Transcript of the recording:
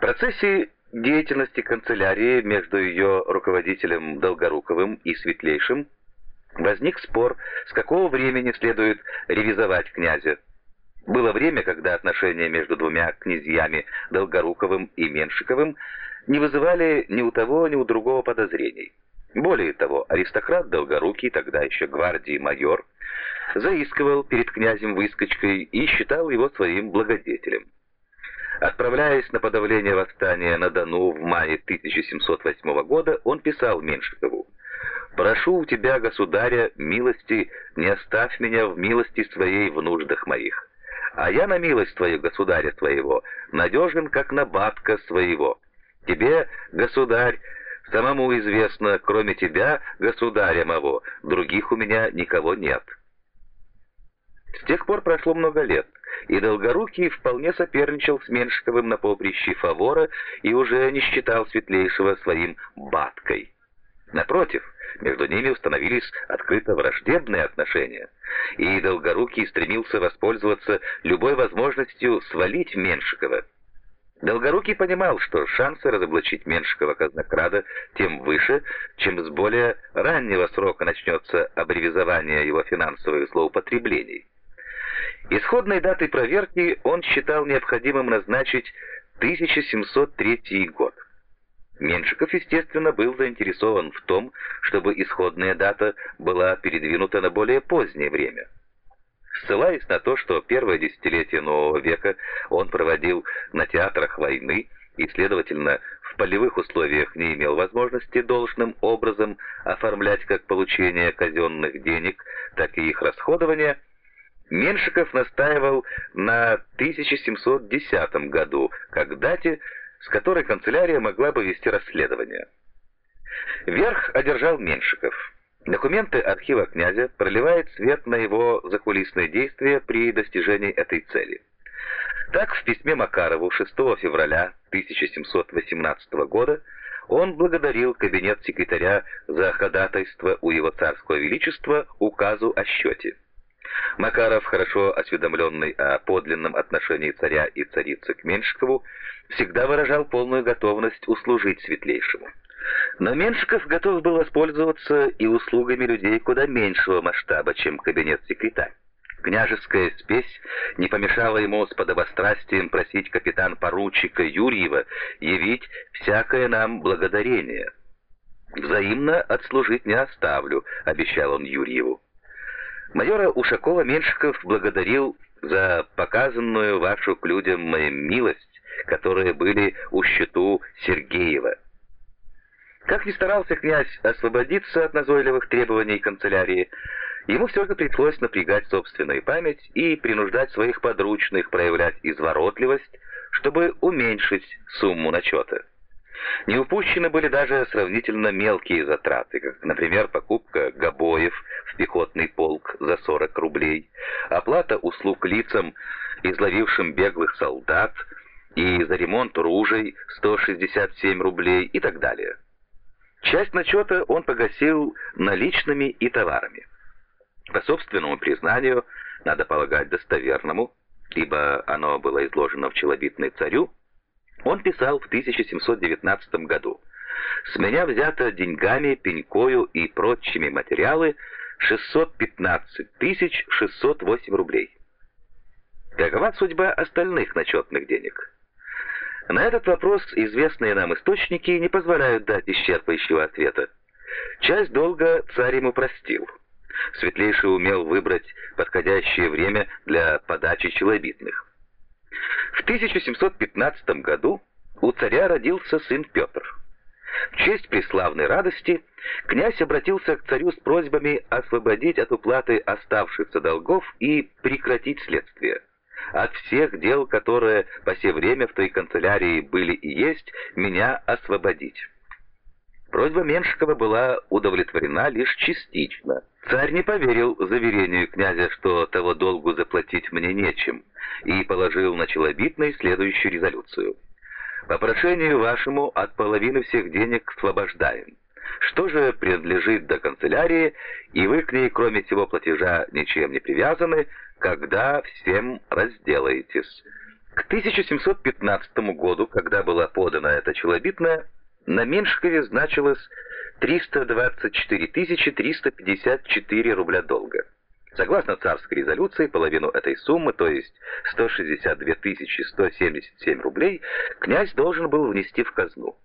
процессе деятельности канцелярии между ее руководителем Долгоруковым и Светлейшим возник спор, с какого времени следует ревизовать князя. Было время, когда отношения между двумя князьями, Долгоруковым и Меншиковым, не вызывали ни у того, ни у другого подозрений. Более того, аристократ Долгорукий, тогда еще гвардии майор, заискивал перед князем выскочкой и считал его своим благодетелем. Отправляясь на подавление восстания на Дону в мае 1708 года, он писал Меншикову: «Прошу у тебя, государя, милости, не оставь меня в милости своей в нуждах моих. А я на милость твою, государя твоего, надежен, как на батка своего. Тебе, государь, самому известно, кроме тебя, государя моего, других у меня никого нет». С тех пор прошло много лет, и Долгорукий вполне соперничал с Меншиковым на поприще фавора и уже не считал Светлейшего своим баткой. Напротив, между ними установились открыто враждебные отношения, и Долгорукий стремился воспользоваться любой возможностью свалить Меншикова. Долгорукий понимал, что шансы разоблачить Меншикова казнокрада тем выше, чем с более раннего срока начнется аббревизование его финансовых злоупотреблений. Исходной датой проверки он считал необходимым назначить 1703 год. Меншиков, естественно, был заинтересован в том, чтобы исходная дата была передвинута на более позднее время. Ссылаясь на то, что первое десятилетие нового века он проводил на театрах войны и, следовательно, в полевых условиях не имел возможности должным образом оформлять как получение казенных денег, так и их расходование, Меншиков настаивал на 1710 году как дате, с которой канцелярия могла бы вести расследование. Верх одержал Меншиков. Документы архива князя проливают свет на его закулисные действия при достижении этой цели. Так, в письме Макарову 6 февраля 1718 года он благодарил кабинет секретаря за ходатайство у его царского величества указу о счете. Макаров, хорошо осведомленный о подлинном отношении царя и царицы к Меншикову, всегда выражал полную готовность услужить Светлейшему. Но Меншиков готов был воспользоваться и услугами людей куда меньшего масштаба, чем кабинет-секретарь. Княжеская спесь не помешала ему с подобострастием просить капитан-поручика Юрьева явить всякое нам благодарение. «Взаимно отслужить не оставлю», — обещал он Юрьеву. Майора Ушакова Меншиков благодарил за показанную вашу к людям моим милость, которые были у счету Сергеева. Как ни старался князь освободиться от назойливых требований канцелярии, ему все же пришлось напрягать собственную память и принуждать своих подручных проявлять изворотливость, чтобы уменьшить сумму начета. Не упущены были даже сравнительно мелкие затраты, как, например, покупка гобоев в пехотный полк за 40 рублей, оплата услуг лицам, изловившим беглых солдат, и за ремонт ружей 167 рублей и так далее. Часть начета он погасил наличными и товарами. По собственному признанию, надо полагать достоверному, ибо оно было изложено в челобитной царю, он писал в 1719 году: «С меня взято деньгами, пенькою и прочими материалы 615 608 рублей». Какова судьба остальных начетных денег? На этот вопрос известные нам источники не позволяют дать исчерпывающего ответа. Часть долга царь ему простил. Светлейший умел выбрать подходящее время для подачи челобитных. В 1715 году у царя родился сын Петр. В честь преславной радости князь обратился к царю с просьбами освободить от уплаты оставшихся долгов и прекратить следствие. От всех дел, которые по сей время в той канцелярии были и есть, меня освободить. Просьба Меншикова была удовлетворена лишь частично. Царь не поверил заверению князя, что того долгу заплатить мне нечем, и положил на челобитной следующую резолюцию: «По прошению вашему от половины всех денег освобождаем. Что же принадлежит до канцелярии, и вы к ней, кроме сего платежа, ничем не привязаны, когда всем разделаетесь. К 1715 году, когда была подана эта челобитная, на Меньшикове значилось 324 354 рубля долга. Согласно царской резолюции, половину этой суммы, то есть 162 177 рублей, князь должен был внести в казну.